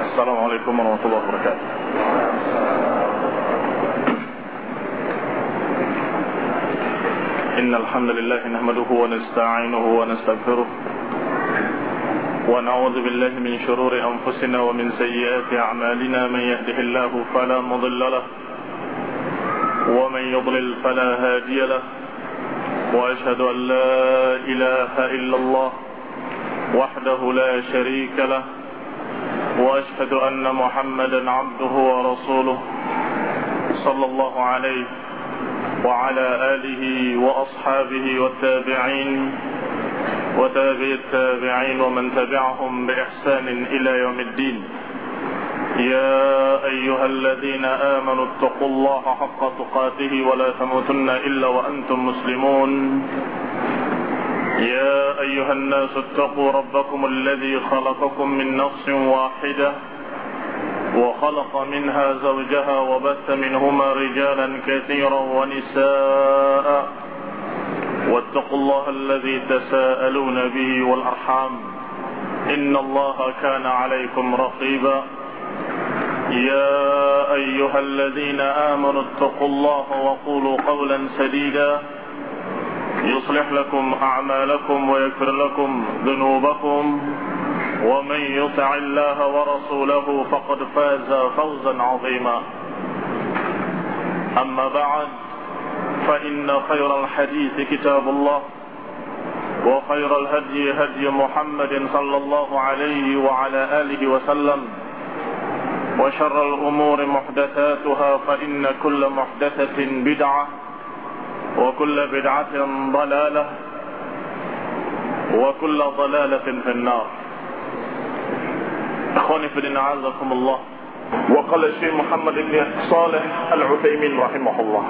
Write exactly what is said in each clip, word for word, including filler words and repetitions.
Assalamualaikum warahmatullahi wabarakatuh. Innal hamdalillah nahmaduhu wa nasta'inuhu wa nastaghfiruh wa na'udzu billahi min shururi anfusina wa min sayyiati a'malina man yahdihillahu fala mudilla lahu wa man yudlil fala hadiya lahu wa ashhadu an la ilaha illallah wahdahu la sharika lahu وأشهد أن محمدا عبده ورسوله صلى الله عليه وعلى آله وأصحابه والتابعين وتابع التابعين ومن تبعهم بإحسان إلى يوم الدين. يا أيها الذين آمنوا اتقوا الله حق تقاته ولا تموتن إلا وأنتم مسلمون. يا أيها الناس اتقوا ربكم الذي خلقكم من نفس واحدة وخلق منها زوجها وبث منهما رجالا كثيرا ونساء واتقوا الله الذي تساءلون به والأرحام إن الله كان عليكم رقيبا. يا أيها الذين آمنوا اتقوا الله وقولوا قولا سديدا يصلح لكم أعمالكم ويغفر لكم ذنوبكم ومن يطع الله ورسوله فقد فاز فوزا عظيما. أما بعد فإن خير الحديث كتاب الله وخير الهدي هدي محمد صلى الله عليه وعلى آله وسلم وشر الأمور محدثاتها فإن كل محدثة بدعة وكل بدعة ضلالة وكل ضلالة في النار. أخواني في الدين أعزكم الله. وقال الشيخ محمد بن صالح العثيمين رحمه الله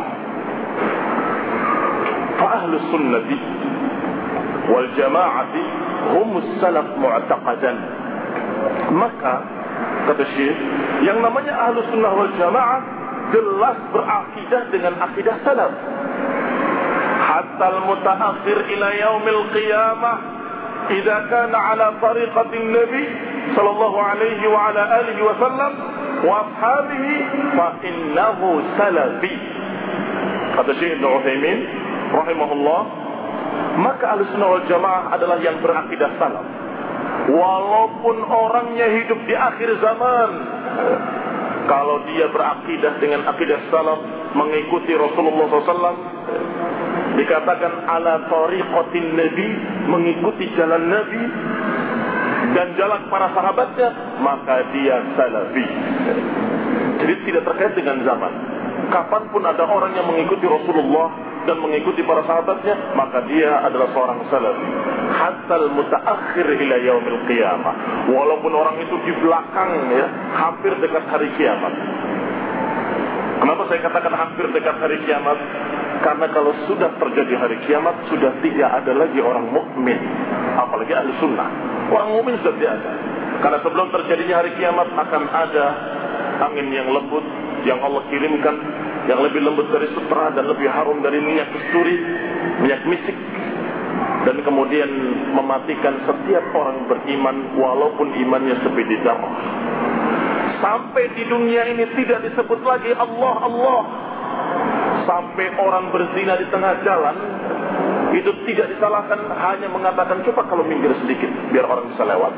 فأهل السنة والجماعة هم السلف معتقدا. maka kata Syekh, yang namanya ahlu sunnah wal jamaah jelas berakidah dengan akidah salaf. Hatta al-mutaakhir ila yaumil qiyamah idza kana ala tariqatin nabi sallallahu alaihi wa ala alihi wa sallam wa ashabihi fa innahu salafi. Kata Syekh Ibnu Utsaimin rahimahullah, maka ahlussunnah wal jamaah adalah yang berakidah salaf walaupun orangnya hidup di akhir zaman. Kalau dia berakidah dengan akidah salaf, mengikuti Rasulullah sallallahu alaihi wasallam, dikatakan ala tariqatin nabi, mengikuti jalan nabi dan jalan para sahabatnya, maka dia salafi. Jadi tidak terkait dengan zaman. Kapanpun ada orang yang mengikuti Rasulullah dan mengikuti para sahabatnya, maka dia adalah seorang salafi. Hatta al-mutaakhir ila yaumil qiyamah. Walaupun orang itu di belakang, ya, hampir dekat hari kiamat. Kenapa saya katakan hampir dekat hari kiamat? Karena kalau sudah terjadi hari kiamat, sudah tidak ada lagi orang mukmin, apalagi ahli sunnah. Orang mukmin sudah tidak ada. Karena sebelum terjadinya hari kiamat akan ada angin yang lembut yang Allah kirimkan, yang lebih lembut dari sutra dan lebih harum dari minyak kasturi, minyak misik, dan kemudian mematikan setiap orang beriman walaupun imannya sebiji darah. Sampai di dunia ini tidak disebut lagi Allah Allah. Sampai orang berzina di tengah jalan itu tidak disalahkan, hanya mengatakan coba kalau minggir sedikit biar orang bisa lewat.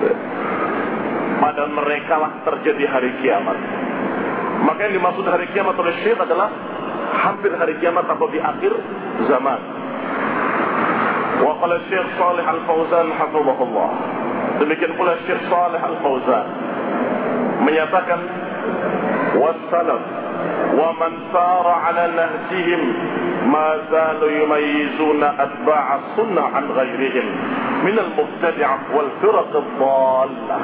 Pada mereka lah terjadi hari kiamat. Maka yang dimaksud hari kiamat oleh Syekh adalah hampir hari kiamat atau di akhir zaman. Wa qala Syekh Shalih Al-Fauzan hafizahullah, demikian pula Syekh Shalih Al-Fauzan menyatakan wassalaf wa man sara ala nahjihim ma zalu yumayyizuna atba'a sunnah an ghairihim min al-mubtadi'ah wal firaq ad-dhallah.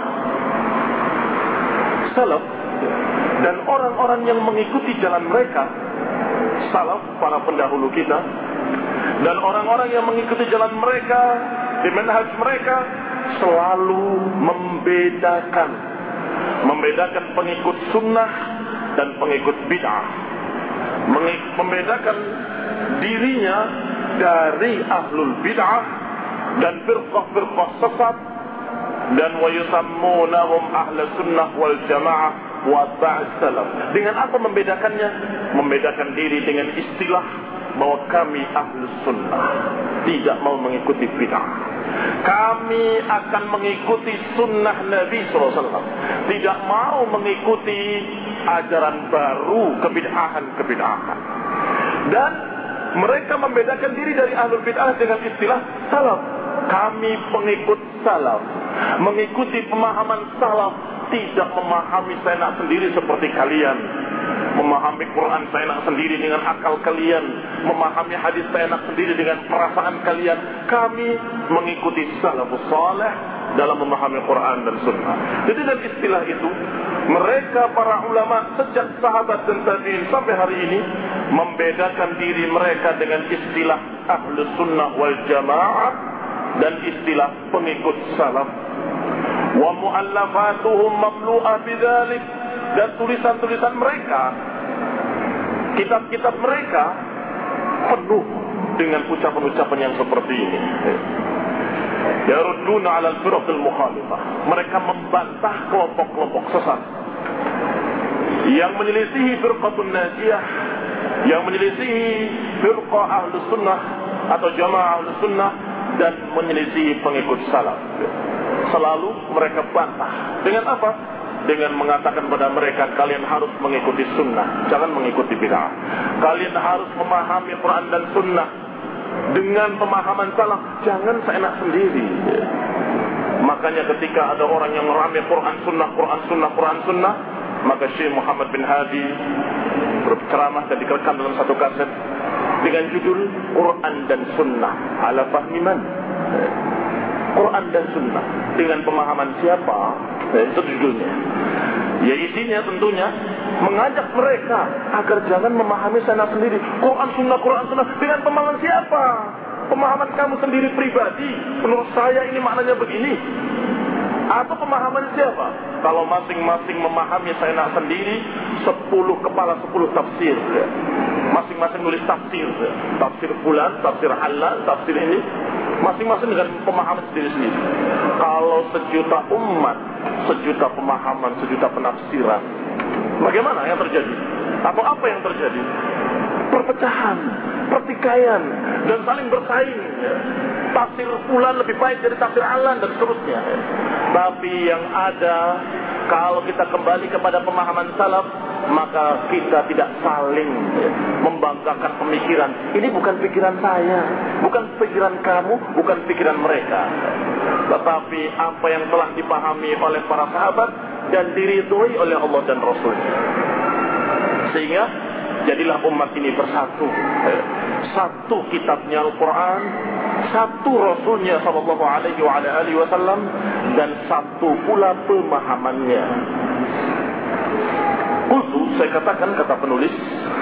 Salaf dan orang-orang yang mengikuti jalan mereka, salaf para pendahulu kita, dan orang-orang yang mengikuti jalan mereka di manhaj mereka selalu membedakan membedakan pengikut sunnah dan pengikut bid'ah, membedakan dirinya dari ahlul bid'ah dan firqah-firqah sesat dan wa yusammunahum ahli sunnah wal jamaah wa atba'is salaf. Dengan apa membedakannya? Membedakan diri dengan istilah bahwa kami ahli sunnah, tidak mau mengikuti bid'ah. Kami akan mengikuti sunnah Nabi sallallahu alaihi wasallam, tidak mau mengikuti ajaran baru, kebid'ahan-kebid'ahan. Dan mereka membedakan diri dari ahlul bid'ah dengan istilah salaf. Kami pengikut salaf, mengikuti pemahaman salaf, tidak memahami seenak sendiri seperti kalian, memahami Quran seenak sendiri dengan akal kalian, memahami hadis seenak sendiri dengan perasaan kalian. Kami mengikuti salafus saleh dalam memahami Quran dan sunnah. Jadi dengan istilah itu, mereka para ulama sejak sahabat dan tabi'in sampai hari ini membedakan diri mereka dengan istilah ahlus sunnah wal jamaah dan istilah pengikut salaf. Wa mu'allafatuhum mamlu'ah bidzalik, dan tulisan-tulisan mereka, kitab-kitab mereka penuh dengan ucapan-ucapan yang seperti ini. Yarudduna 'ala al-firqil mukhalifah. Mereka membantah kelompok-kelompok sesat yang menyelisihi firqatun najiyah, yang menyelisihi firqah ahlus sunnah atau jamaah ahlus sunnah, dan menyelisihi pengikut salaf. Selalu mereka bantah. Dengan apa? Dengan mengatakan pada mereka, kalian harus mengikuti sunnah, jangan mengikuti bid'ah. Kalian harus memahami Quran dan sunnah dengan pemahaman salaf, jangan seenak sendiri. Makanya ketika ada orang yang merame Quran sunnah, Quran sunnah, Quran sunnah, maka Syekh Muhammad bin Hadi berceramah dan direkam dalam satu kaset dengan judul Quran dan Sunnah ala fahmi man. Quran dan Sunnah dengan pemahaman siapa? Itu judulnya. Ya isinya tentunya mengajak mereka agar jangan memahami sana sendiri. Quran Sunnah, Quran Sunnah dengan pemahaman siapa? Pemahaman kamu sendiri pribadi. Menurut saya ini maknanya begini. Atau pemahaman siapa? Kalau masing-masing memahami seenak sendiri, sepuluh kepala sepuluh tafsir. Masing-masing nulis tafsir. Tafsir fulan, tafsir halal, tafsir ini. Masing-masing dengan pemahaman sendiri-sendiri. Kalau sejuta umat, sejuta pemahaman, sejuta penafsiran, bagaimana yang terjadi? Atau apa yang terjadi? Perpecahan, pertikaian, dan saling bersaing. Tafsir fulan lebih baik dari tafsir alan dan seterusnya. Tapi yang ada, kalau kita kembali kepada pemahaman salaf, maka kita tidak saling membanggakan pemikiran. Ini bukan pikiran saya, bukan pikiran kamu, bukan pikiran mereka, tetapi apa yang telah dipahami oleh para sahabat dan diridhoi oleh Allah dan Rasul-Nya. Sehingga jadilah umat ini bersatu. Satu kitabnya Al-Quran, satu Rasulnya Sallallahu Alaihi Wasallam, dan satu pula pemahamannya. Qultu, saya katakan, kata penulis,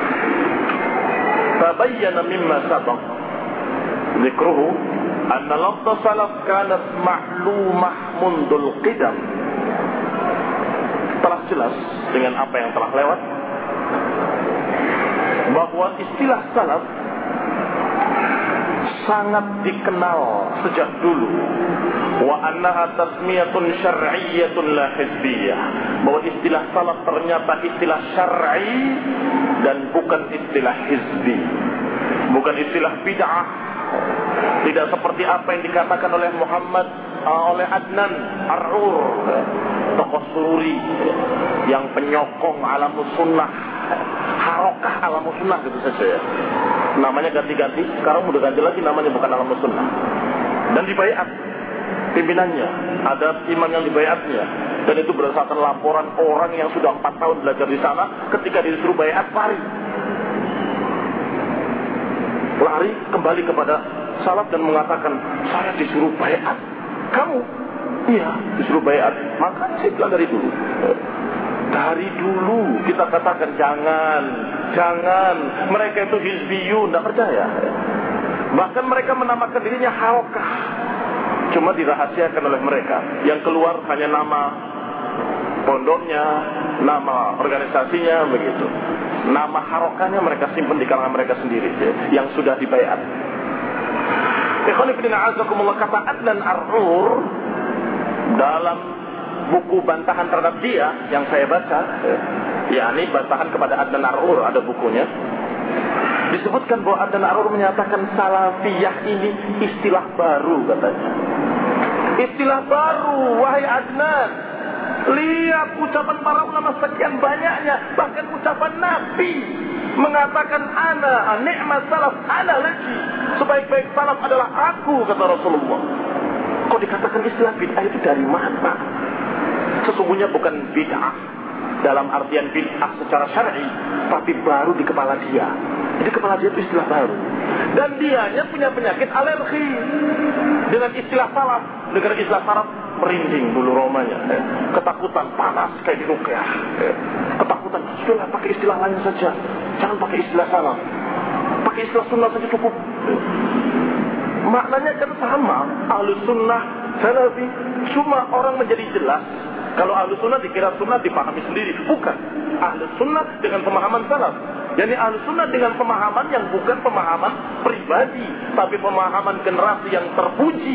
tabayyana mimma sabaq dzikruhu anna lafdh salaf kanat ma'lumah mundul qidam. Telah jelas dengan apa yang telah lewat bahwa istilah salaf sangat dikenal sejak dulu. Wa annaha tasmiyatun syar'iyyatun la hizbiyah. Bahwa istilah salaf ternyata istilah syar'i dan bukan istilah hizbi. Bukan istilah bid'ah. Tidak seperti apa yang dikatakan oleh Muhammad uh, oleh Adnan Ar-Ur, tokoh Sururi yang penyokong alamus sunnah, harokah alamus sunnah gitu saja ya. Namanya ganti-ganti, sekarang udah ganti lagi namanya, bukan alamus sunnah. Dan dibayat pimpinannya, ada imam yang dibayatnya, dan itu berdasarkan laporan orang yang sudah empat tahun belajar di sana. Ketika disuruh bayat, lari lari kembali kepada salaf dan mengatakan, saya disuruh bayat. Kamu? Iya, disuruh bayat. Maka saya bilang dari dulu, dari dulu kita katakan jangan, jangan. Mereka itu hizbiyun, tidak percaya. Bahkan mereka menamakan dirinya harokah, cuma dirahasiakan oleh mereka. Yang keluar hanya nama pondoknya, nama organisasinya, begitu. Nama harokahnya mereka simpan di kalangan mereka sendiri, yang sudah dibayat. Ikhwan fillah, azakumullah, kata Adnan Ar-Ur dalam buku bantahan terhadap dia yang saya baca, ya ini bantahan kepada Adnan Arur, ada bukunya, disebutkan bahwa Adnan Arur menyatakan salafiyah ini istilah baru katanya. Istilah baru, wahai Adnan. Lihat ucapan para ulama sekian banyaknya, bahkan ucapan Nabi mengatakan ana ni'mat salaf ana laki, sebaik-baik salaf adalah aku, kata Rasulullah. Kok dikatakan istilah bid'ah itu dari mana? Sesungguhnya bukan bid'ah dalam artian bid'ah secara syar'i, tapi baru di kepala dia. Jadi kepala dia itu istilah baru. Dan dianya punya penyakit alergi dengan istilah salaf. Dengar istilah salaf, merinding bulu romanya, eh. ketakutan, panas kayak di ruqyah, eh. ketakutan. Sudahlah, pakai istilah lain saja, jangan pakai istilah salaf, pakai istilah sunnah saja cukup. eh. Maknanya kan sama, ahlu sunnah, salafi. Cuma orang menjadi jelas. Kalau ahlu sunnah dikira sunnah dipahami sendiri, bukan. Ahlu sunnah dengan pemahaman salaf. Jadi ahlu sunnah dengan pemahaman yang bukan pemahaman pribadi, tapi pemahaman generasi yang terpuji,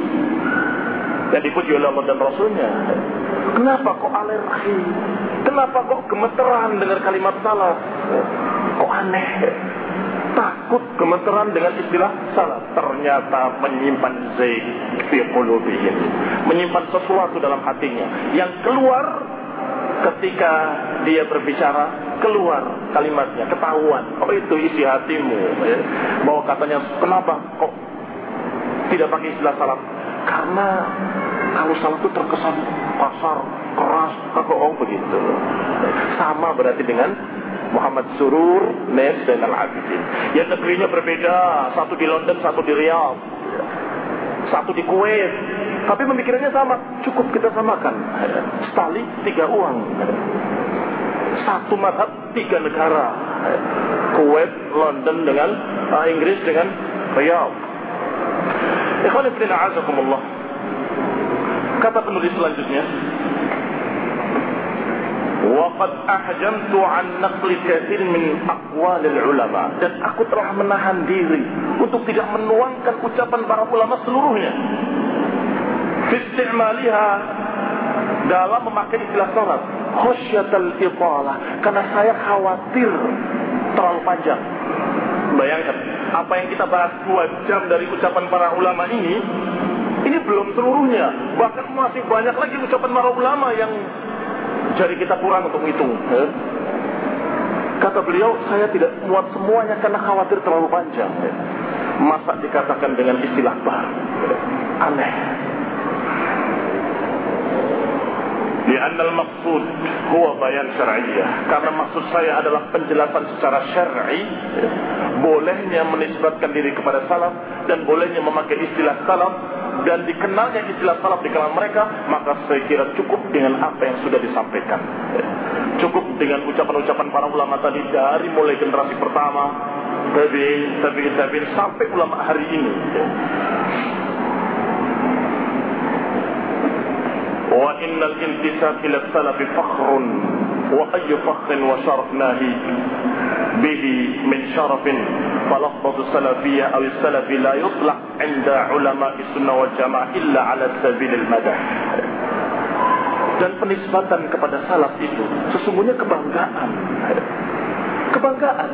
yang dipuji oleh Allah dan Rasulnya. Kenapa kok alergi? Kenapa kok gemeteran dengar kalimat salaf? Kok aneh? Takut gemeteran dengan istilah salaf. Ternyata menyimpan zaid fi qulubihim, menyimpan sesuatu dalam hatinya yang keluar ketika dia berbicara, keluar kalimatnya, ketahuan. Oh, itu isi hatimu, ya. Bahwa katanya, kenapa kok tidak pakai istilah salaf? Karena kalau salaf itu terkesan kasar, keras, kagok begitu. Sama berarti dengan Muhammad Surur Nes Zainal Abidin. Ya, negerinya berbeda, satu di London, satu di Riyadh, satu di Kuwait, tapi pemikirannya sama. Cukup kita samakan, setali tiga uang, satu madhab tiga negara, Kuwait, London dengan uh, Inggris dengan Riyadh. Ikhwan fillah a'azakumullah. Kata penulis selanjutnya, waqad ahjamtu an naqli katsir min aqwalil ulama, dan aku telah menahan diri untuk tidak menuangkan ucapan para ulama seluruhnya fi istimaliha, dalam memakai istilah salaf, khasyatal italah, karena saya khawatir terlalu panjang. Bayangkan apa yang kita bahas dua jam dari ucapan para ulama ini, ini belum seluruhnya, bahkan masih banyak lagi ucapan para ulama yang jadi kita kurang untuk menghitung. Ya. Kata beliau, saya tidak muat semuanya karena khawatir terlalu panjang. Ya. Masa dikatakan dengan istilah baru? Ya. Aneh. Li'anna al-maqsud huwa bayan syar'iyyah, karena maksud saya adalah penjelasan secara syar'i, ya. Bolehnya menisbatkan diri kepada salaf dan bolehnya memakai istilah salaf, dan dikenalnya istilah salaf di kalangan mereka, maka saya kira cukup dengan apa yang sudah disampaikan. Cukup dengan ucapan-ucapan para ulama tadi, dari mulai generasi pertama, tabi'in, tabi'in, tabi'in, sampai ulama hari ini. Wa innal intisab ila salafi fakhrun, wa ayyu fakhrin wa syaraf nahi bihi min syarafin, falafdhu salafiyya aw salafi la yutlaq inda ulama sunnah wal jamaah illa ala sabilil madah. Dan penisbatan kepada salaf itu sesungguhnya kebanggaan, kebanggaan.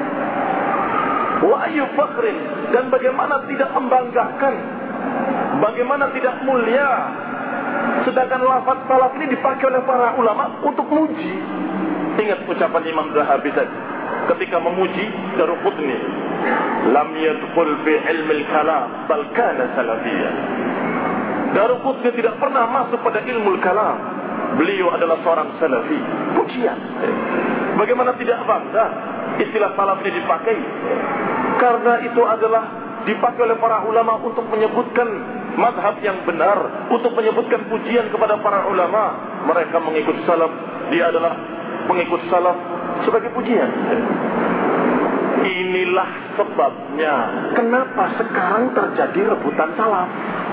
Wa ayyu fakhrin, dan bagaimana tidak membanggakan, bagaimana tidak mulia, sedangkan lafaz salaf ini dipakai oleh para ulama untuk muji. Ingat ucapan Imam Zahabi tadi ketika memuji Daruqutni, lam yadkhul fi ilmi al-kalam bal kana salafiyyan. Daruqutni tidak pernah masuk pada ilmu kalam, beliau adalah seorang salafi. Pujian. Bagaimana tidak bangga istilah salaf ini dipakai? Karena itu adalah dipakai oleh para ulama untuk menyebutkan madhab yang benar, untuk menyebutkan pujian kepada para ulama. Mereka mengikut salaf, dia adalah pengikut salaf sebagai pujian. Inilah sebabnya kenapa sekarang terjadi rebutan salaf.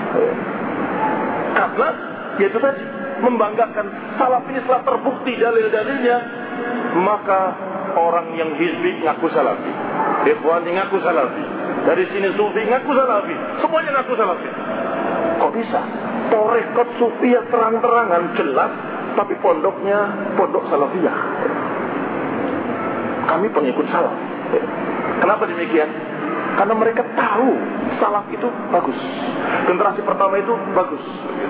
Karena yaitu tadi, membanggakan salaf ini setelah terbukti dalil-dalilnya, maka orang yang hizbi ngaku salafi, ikhwani ngaku salafi, dari sini sufi ngaku salafi, semuanya ngaku salafi. Kok bisa? Tarekat Sufiyah terang-terangan jelas, tapi pondoknya pondok Salafiyah. Kami pengikut salaf. Kenapa demikian? Karena mereka tahu salaf itu bagus, generasi pertama itu bagus.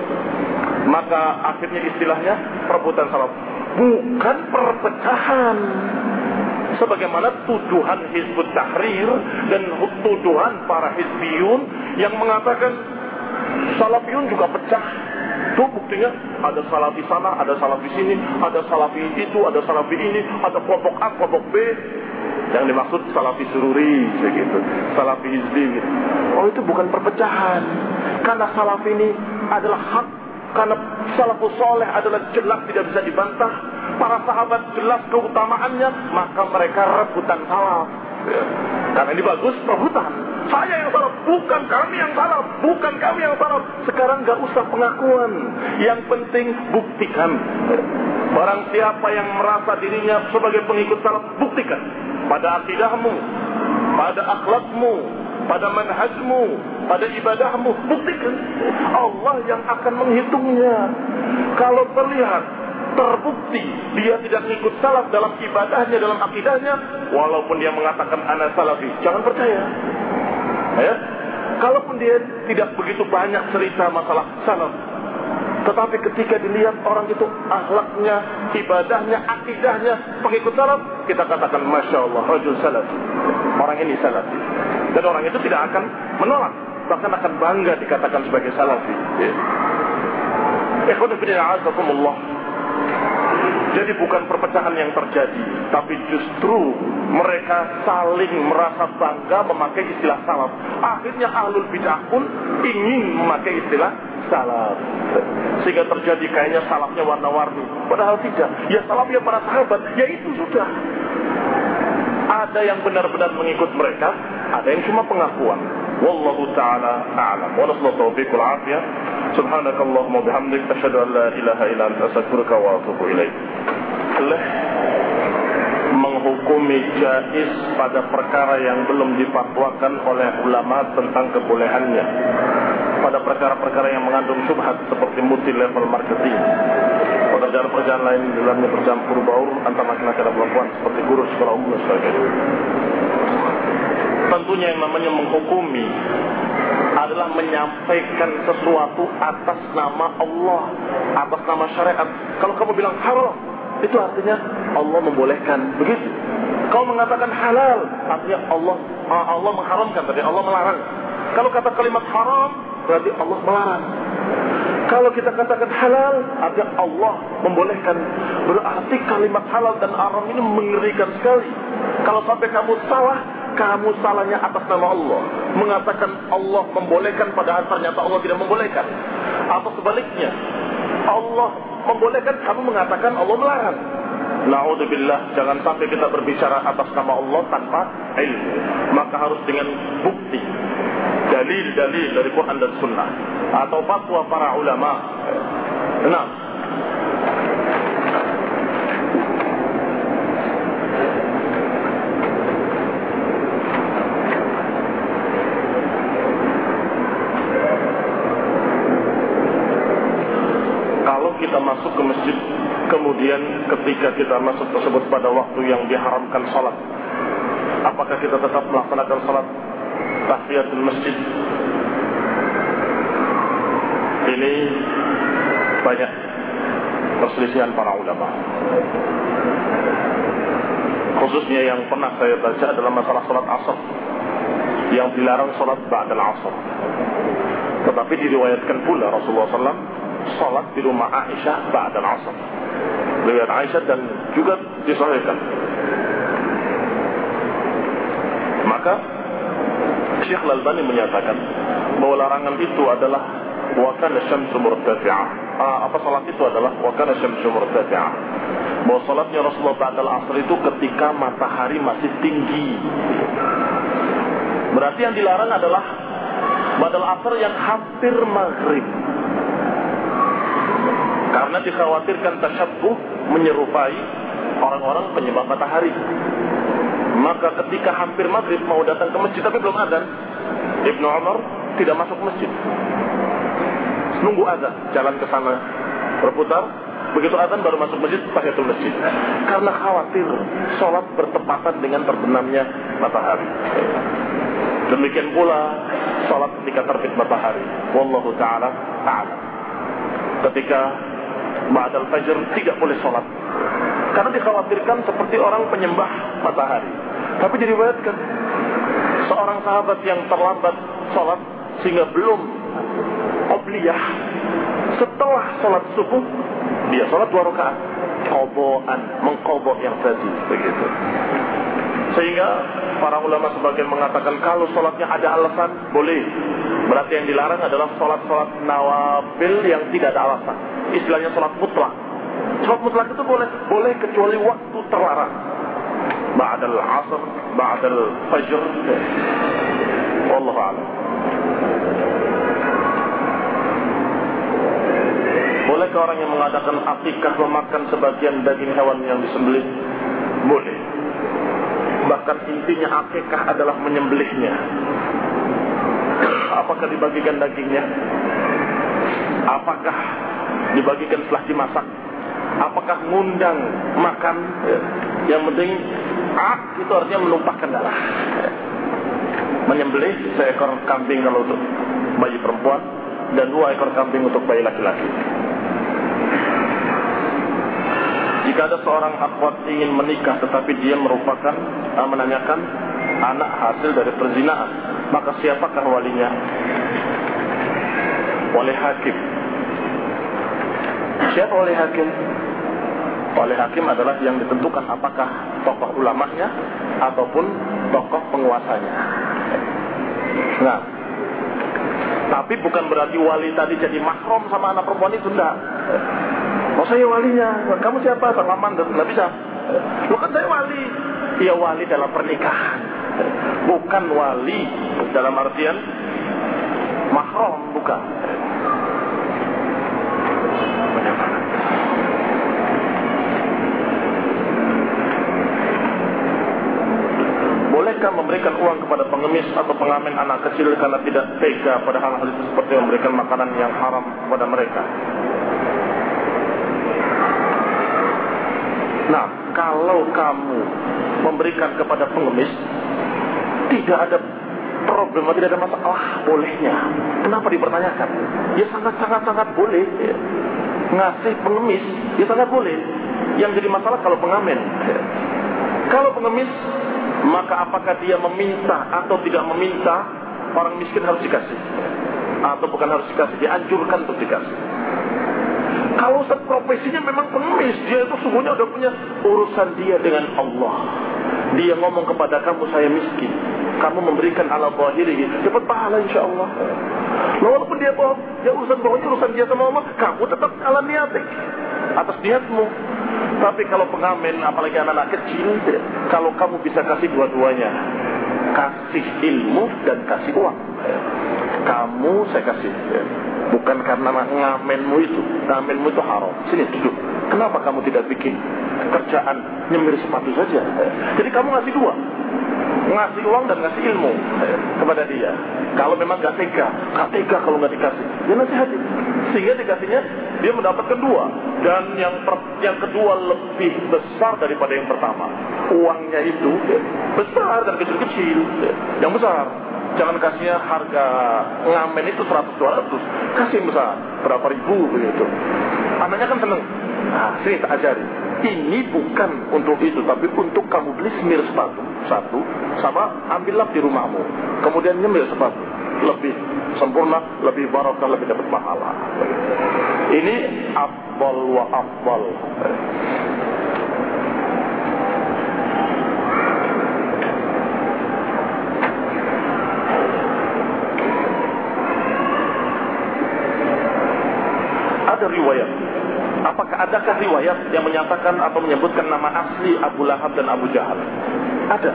Maka akhirnya istilahnya perebutan salaf, bukan perpecahan. Sebagaimana tuduhan Hizbut Tahrir dan tuduhan para hizbiyun yang mengatakan salafiyun juga pecah. Itu buktinya ada salafi sana, ada salafi sini, ada salafi itu, ada salafi ini, ada kelompok A, kelompok B. Yang dimaksud salafi sururi begitu, salafi hizbi gitu. Oh, itu bukan perpecahan. Karena salafi ini adalah hak, karena salafus soleh adalah jelas tidak bisa dibantah. Para sahabat jelas keutamaannya, maka mereka rebutan salaf. Ya. Karena ini bagus, rebutan. Saya yang salaf, bukan kami yang salaf, bukan kami yang salaf. Sekarang gak usah pengakuan, yang penting buktikan. Barang siapa yang merasa dirinya sebagai pengikut salaf, buktikan pada akidahmu, pada akhlakmu, pada manhajmu, pada ibadahmu, buktikan. Allah yang akan menghitungnya. Kalau terlihat, terbukti dia tidak mengikut salaf dalam ibadahnya, dalam akidahnya, walaupun dia mengatakan ana salafi, jangan percaya. Ya? Kalaupun dia tidak begitu banyak cerita masalah salaf, tetapi ketika dilihat orang itu akhlaknya, ibadahnya, akidahnya pengikut salaf, kita katakan masya Allah, rajul salafi, orang ini salafi. Dan orang itu tidak akan menolak, bahkan akan bangga dikatakan sebagai salafi. Ikhwan fillah azakumullah. Jadi bukan perpecahan yang terjadi, tapi justru mereka saling merasa bangga memakai istilah salaf. Akhirnya ahlul bid'ah pun ingin memakai istilah salaf, sehingga terjadi kayaknya salafnya warna-warni. Padahal tidak. Ya salafnya para sahabat, ya itu sudah. Ada yang benar-benar mengikut mereka, ada yang cuma pengakuan. Wallahu ta'ala a'lam. Wa nasallahu taufiq wal afiyah. Subhanakallahumma bihamdik asyhadu an la ilaha illa anta astaghfiruka wa atubu ilaik. Allah menghukumi jaiz pada perkara yang belum difatwakan oleh ulama tentang kebolehannya, pada perkara-perkara yang mengandung syubhat seperti multi level marketing, pekerjaan-pekerjaan lain di dalamnya bercampur baur antara laki-laki dan perempuan seperti guru sekolah umum dan sebagainya. Tentunya yang namanya menghukumi adalah menyampaikan sesuatu atas nama Allah, atas nama syariat. Kalau kamu bilang haram, itu artinya Allah membolehkan, begitu. Kau mengatakan halal, artinya Allah Allah mengharamkan, berarti Allah melarang. Kalau kata kalimat haram, berarti Allah melarang. Kalau kita katakan halal, artinya Allah membolehkan. Berarti kalimat halal dan haram ini mengerikan sekali. Kalau sampai kamu salah, kamu salahnya atas nama Allah, mengatakan Allah membolehkan padahal ternyata Allah tidak membolehkan. Atau sebaliknya, Allah membolehkan, kamu mengatakan Allah melarang. Na'udzubillah, jangan sampai kita berbicara atas nama Allah tanpa ilmu. Maka harus dengan bukti, dalil-dalil dari Quran dan Sunnah, atau fatwa para ulama. Nah, kita masuk ke masjid, kemudian ketika kita masuk tersebut pada waktu yang diharamkan salat, apakah kita tetap melaksanakan salat tahiyatul masjid? Ini banyak perselisihan para ulama. Khususnya yang pernah saya baca adalah masalah salat asar, yang dilarang salat ba'dal asar. Tetapi diriwayatkan pula Rasulullah sallallahu alaihi wasallam salat di rumah Aisyah ba'dal asar. Riwayat Aisyah dan juga disahihkan. Maka Syekh Al-Albani menyatakan bahwa larangan itu adalah wa kana syamsu murtafi'ah. Ah, apa salat itu adalah wa kana syamsu murtafi'ah. Bahwa salatnya Rasulullah ba'dal asar itu ketika matahari masih tinggi. Berarti yang dilarang adalah ba'dal asar yang hampir maghrib. Karena dikhawatirkan tasyabbuh menyerupai orang-orang penyembah matahari. Maka ketika hampir maghrib mau datang ke masjid tapi belum adzan, Ibnu Umar tidak masuk ke masjid. nunggu azan, jalan ke sana, berputar, begitu azan baru masuk masjid, tahiyatul masjid. Karena khawatir sholat bertepatan dengan terbenamnya matahari. Demikian pula sholat ketika terbit matahari. Wallahu ta'ala ta'ala. Ketika ba'dal fajr tidak boleh sholat, karena dikhawatirkan seperti orang penyembah matahari. Tapi diriwayatkan seorang sahabat yang terlambat sholat sehingga belum obliyah, setelah sholat subuh dia sholat dua rakaat, qoboan, mengqobok yang tadi, begitu. Sehingga para ulama sebagian mengatakan kalau sholatnya ada alasan boleh. Berarti yang dilarang adalah sholat-sholat nawafil yang tidak ada alasan. Istilahnya sholat mutlak. Sholat mutlak itu boleh, boleh kecuali waktu terlarang. Ba'dal asr, ba'dal fajr. Wallahu a'lam. Bolehkah orang yang mengadakan akikah memakan sebagian daging hewan yang disembelih? Boleh. Bahkan intinya akikah adalah menyembelihnya. Apakah dibagikan dagingnya? Apakah dibagikan setelah dimasak? Apakah ngundang makan? Yang penting ak itu artinya menumpahkan darah. Menyembelih seekor kambing kalau untuk bayi perempuan dan dua ekor kambing untuk bayi laki-laki. Jika ada seorang akhwat ingin menikah tetapi dia merupakan uh, menanyakan anak hasil dari perzinaan, maka siapakah walinya? Wali hakim. Siapa wali hakim? Wali hakim adalah yang ditentukan apakah tokoh ulamanya ataupun tokoh penguasanya. Nah, tapi bukan berarti wali tadi jadi mahram sama anak perempuan itu, enggak. Oh saya walinya, kamu siapa? Sama mandat, nggak bisa. Lo kan saya wali. Ya wali dalam pernikahan, bukan wali dalam artian mahram, bukan. Bolehkah memberikan uang kepada pengemis atau pengamen anak kecil karena tidak tega pada hal-hal itu seperti memberikan makanan yang haram kepada mereka? Nah, kalau kamu memberikan kepada pengemis, tidak ada problem, tidak ada masalah, bolehnya. Kenapa dipertanyakan? Ya sangat-sangat-sangat boleh. Ngasih pengemis, ya sangat boleh. Yang jadi masalah kalau pengamen. Kalau pengemis, maka apakah dia meminta atau tidak meminta, orang miskin harus dikasih. Atau bukan harus dikasih, dianjurkan untuk dikasih. Kalau profesinya memang pengemis, dia itu sungguhnya udah punya urusan dia dengan Allah. Dia ngomong kepada kamu, saya miskin, kamu memberikan ala zahirihi, dapat pahala insya Allah. Walaupun dia bohong, ya urusan bohongnya urusan dia sama Allah, kamu tetap ala niatik atas niatmu. Tapi kalau pengamen, apalagi anak-anak kecil, kalau kamu bisa kasih dua-duanya, kasih ilmu dan kasih uang, kamu saya kasih. Bukan karena ngamenmu itu, ngamenmu itu haram. Sini duduk. Kenapa kamu tidak bikin kerjaan nyemir sepatu saja? Jadi kamu ngasih dua, ngasih uang dan ngasih ilmu kepada dia. Kalau memang gak tega, gak tega kalau gak dikasih, dia nasihati. Sehingga dikasihnya, dia mendapatkan dua. Dan yang per, yang kedua lebih besar daripada yang pertama. Uangnya itu besar dan kecil-kecil. Yang besar, jangan kasihnya harga ngamen itu seratus dua ratus, kasih besar, berapa ribu begitu. Anaknya kan seneng. Nah, sini tak ajari. Ini bukan untuk itu, tapi untuk kamu beli semir sepatu satu, sama ambil lap di rumahmu, kemudian nyemir sepatu, lebih sempurna, lebih barakah, lebih dapat pahala. Ini afdal wa afdal. Ada riwayat. Apakah adakah riwayat yang menyatakan atau menyebutkan nama asli Abu Lahab dan Abu Jahal? Ada.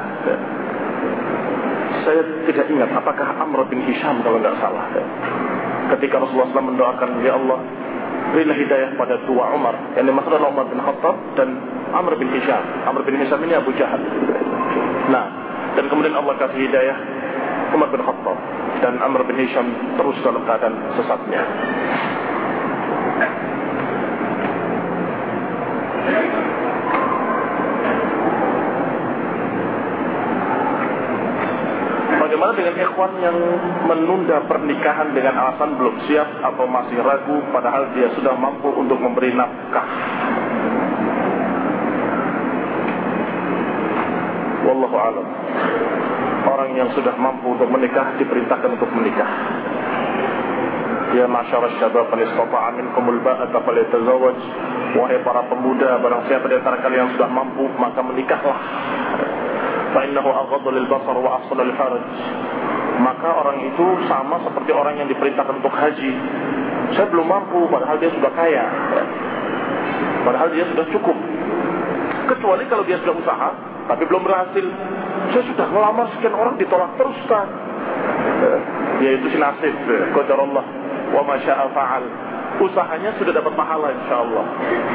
Saya tidak ingat apakah Amr bin Hisham kalau nggak salah. Ketika Rasulullah shallallahu alaihi wasallam mendoakan, ya Allah, berilah hidayah pada dua Umar, yang dimaksud adalah Umar bin Khattab dan Amr bin Hisham. Amr bin Hisham ini Abu Jahal. Nah, dan kemudian Allah kasih hidayah Umar bin Khattab, dan Amr bin Hisham terus dalam keadaan sesatnya. Bagaimana dengan ikhwan yang menunda pernikahan dengan alasan belum siap atau masih ragu padahal dia sudah mampu untuk memberi nafkah? Wallahu a'lam. Orang yang sudah mampu untuk menikah diperintahkan untuk menikah. Ya ma'syarasy syabab man istata'a minkumul ba'ata falyatazawwaj. Wahai para pemuda, barang siapa di antara kalian yang sudah mampu, maka menikahlah. Fa innahu aghaddu lil basar wa ahsanu lil farj. Maka orang itu sama seperti orang yang diperintahkan untuk haji. Saya belum mampu, padahal dia sudah kaya, padahal dia sudah cukup. Kecuali kalau dia sudah usaha tapi belum berhasil. Saya sudah melamar sekian orang ditolak terus, Ustaz. Yaitu si nasib, qadarullah wa ma syaa fa'al. Usahanya sudah dapat pahala insyaallah.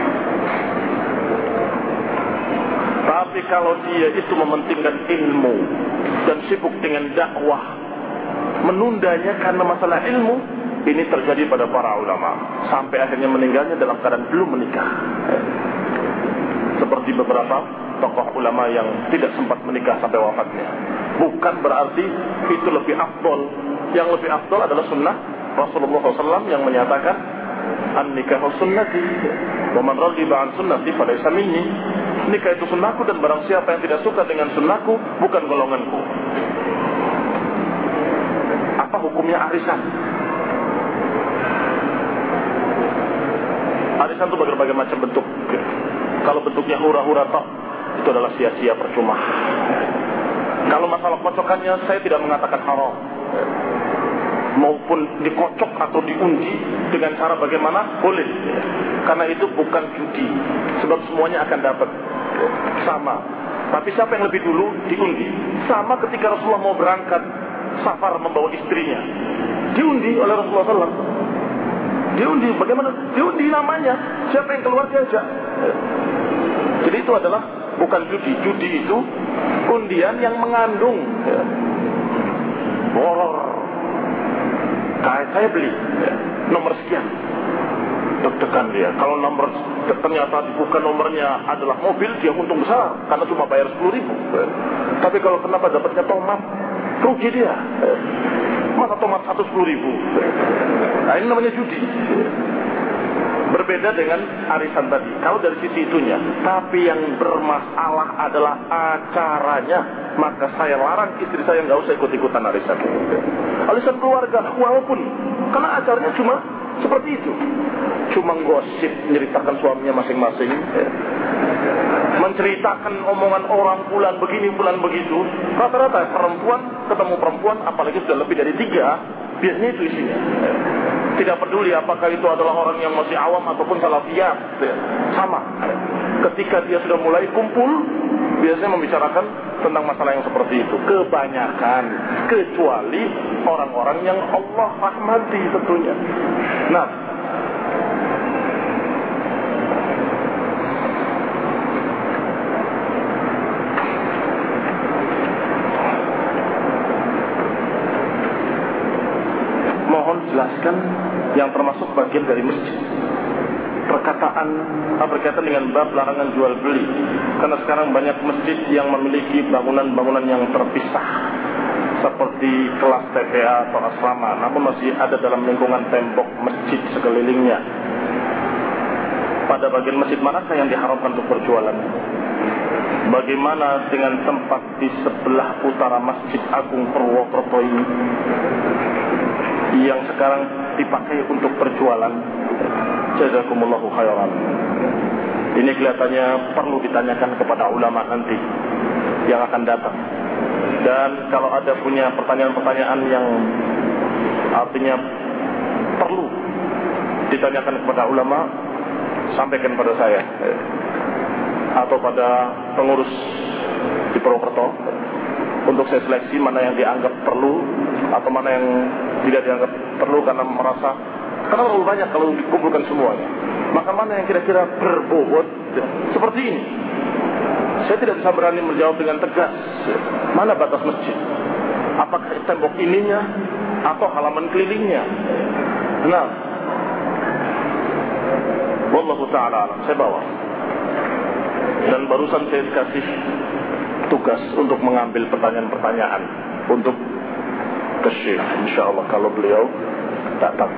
Tapi kalau dia itu mementingkan ilmu dan sibuk dengan dakwah, menundanya karena masalah ilmu, ini terjadi pada para ulama sampai akhirnya meninggalnya dalam keadaan belum menikah. Seperti beberapa tokoh ulama yang tidak sempat menikah sampai wafatnya. Bukan berarti itu lebih afdol. Yang lebih afdol adalah sunnah Rasulullah shallallahu alaihi wasallam yang menyatakan an-nikahu sunnati wa man raghiba an sunnati falaysa minni. Nikah itu sunnahku dan barang siapa yang tidak suka dengan sunnahku bukan golonganku. Apa hukumnya arisan? Arisan itu berbagai macam bentuk. Kalau bentuknya hura-hura tok, itu adalah sia-sia percuma. Kalau masalah kocokannya, saya tidak mengatakan haram. Maupun dikocok atau diundi dengan cara bagaimana, boleh. Karena itu bukan judi. Sebab semuanya akan dapat sama. Tapi siapa yang lebih dulu diundi? Sama ketika Rasulullah mau berangkat safar membawa istrinya, diundi oleh Rasulullah shallallahu alaihi wasallam. Diundi, bagaimana? Diundi namanya. Siapa yang keluar diajak. Jadi itu adalah bukan judi. Judi itu undian yang mengandung ya, horor. Kayak saya beli ya, nomor sekian, deg-degan dia. Kalau nomor ternyata dibuka nomornya adalah mobil, dia untung besar karena cuma bayar sepuluh ribu. Ya. Tapi kalau kenapa dapatnya tomat, rugi dia. Ya. Masa tomat satu sepuluh ribu. Ya. Nah ini namanya judi. Ya. Berbeda dengan arisan tadi. Kalau dari sisi itunya, tapi yang bermasalah adalah acaranya, maka saya larang istri saya nggak usah ikut-ikutan arisan. Arisan keluarga, walaupun karena acaranya cuma seperti itu, cuma gosip, menceritakan suaminya masing-masing, ya. Menceritakan omongan orang bulan begini, bulan begitu. Rata-rata perempuan ketemu perempuan, apalagi sudah lebih dari tiga, biasanya itu isinya. Ya. Tidak peduli apakah itu adalah orang yang masih awam ataupun salafiyah, ya. Sama. Ketika dia sudah mulai kumpul, biasanya membicarakan tentang masalah yang seperti itu. Kebanyakan, kecuali orang-orang yang Allah rahmati tentunya. Nah, mohon jelaskan yang termasuk bagian dari masjid. Perkataan berkaitan dengan bab larangan jual beli. Karena sekarang banyak masjid yang memiliki bangunan-bangunan yang terpisah, seperti kelas T P A atau asrama, namun masih ada dalam lingkungan tembok masjid sekelilingnya. Pada bagian masjid manakah yang diharamkan untuk berjualan? Bagaimana dengan tempat di sebelah utara Masjid Agung Purwokerto ini yang sekarang dipakai untuk perjualan? Jazakumullahu khairan. Ini kelihatannya perlu ditanyakan kepada ulama nanti yang akan datang. Dan kalau ada punya pertanyaan-pertanyaan yang artinya perlu ditanyakan kepada ulama, sampaikan pada saya atau pada pengurus di Purwokerto untuk saya seleksi mana yang dianggap perlu atau mana yang tidak dianggap perlu karena merasa karena terlalu banyak kalau dikumpulkan semuanya. Maka mana yang kira-kira berbobot seperti ini? Saya tidak bisa berani menjawab dengan tegas. Mana batas masjid? Apakah tembok ininya atau halaman kelilingnya? Nah, wallahu ta'ala alam. Saya bawa. Dan barusan saya dikasih tugas untuk mengambil pertanyaan-pertanyaan untuk ke Syekh, insyaallah kalau beliau datang.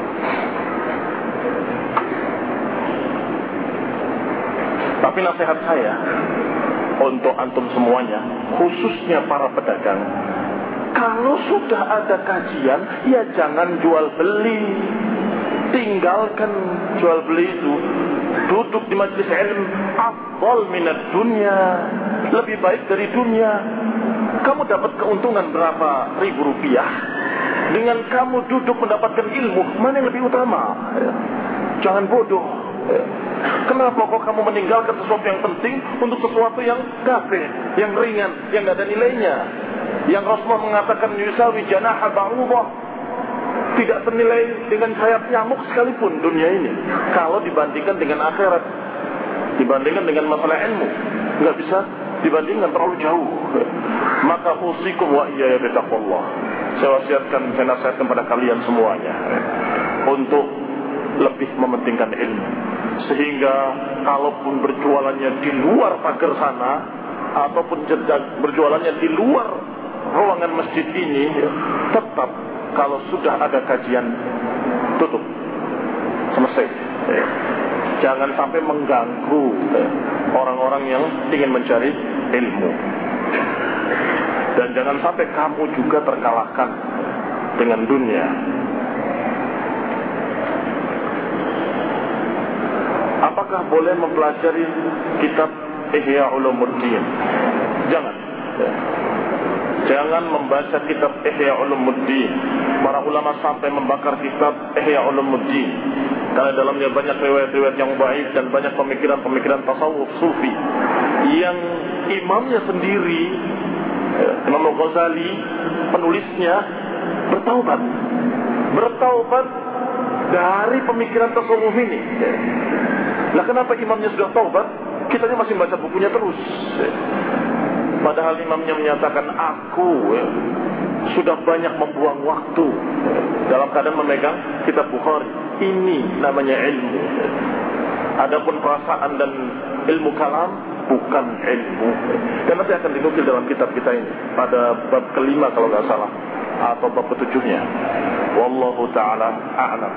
Tapi nasihat saya untuk antum semuanya, khususnya para pedagang, kalau sudah ada kajian, ya jangan jual beli. Tinggalkan jual beli itu. Duduk di majlis ilmu afdal minad dunya, lebih baik dari dunia. Kamu dapat keuntungan berapa ribu rupiah dengan kamu duduk mendapatkan ilmu, mana yang lebih utama? Jangan bodoh. Kenapa kok kamu meninggalkan sesuatu yang penting untuk sesuatu yang kafir, yang ringan, yang tidak ada nilainya? Yang Rasulullah mengatakan yusawi janaha ba'udah, tidak senilai dengan sayap nyamuk sekalipun dunia ini kalau dibandingkan dengan akhirat, dibandingkan dengan masalah ilmu. Nggak bisa dibandingkan, terlalu jauh. Maka usikum wa iyaya bitaqwallah. Saya wasiatkan, saya nasihatkan pada kalian semuanya untuk lebih mementingkan ilmu, sehingga kalaupun berjualannya di luar pagar sana ataupun berjualannya di luar ruangan masjid ini, tetap kalau sudah ada kajian tutup, selesai. Jangan sampai mengganggu orang-orang yang ingin mencari ilmu, dan jangan sampai kamu juga terkalahkan dengan dunia. Apakah boleh mempelajari kitab Ihya Ulumuddin? Jangan. Jangan membaca kitab Ihya Ulumuddin. Para ulama sampai membakar kitab Ihya Ulumuddin karena dalamnya banyak riwayat-riwayat yang baik dan banyak pemikiran-pemikiran tasawuf sufi yang imamnya sendiri, Imam Al-Ghazali, penulisnya, bertaubat. Bertaubat dari pemikiran tasawuf ini. Nah, kenapa imamnya sudah taubat, kitanya masih baca bukunya terus? Padahal imamnya menyatakan, aku ya, sudah banyak membuang waktu dalam keadaan memegang kitab Bukhari. Ini namanya ilmu. Adapun perasaan dan ilmu kalam bukan ilmu. Dan nanti akan dinukil dalam kitab kita ini pada bab kelima kalau nggak salah, atau bab ketujuhnya. Wallahu ta'ala a'lam.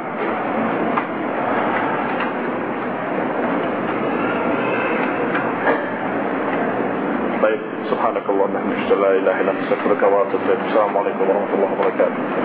Baik, subhanakallahumma wa bihamdika, la ilaha illa anta, astaghfiruka wa atubu ilaik. Assalamualaikum warahmatullahi wabarakatuh.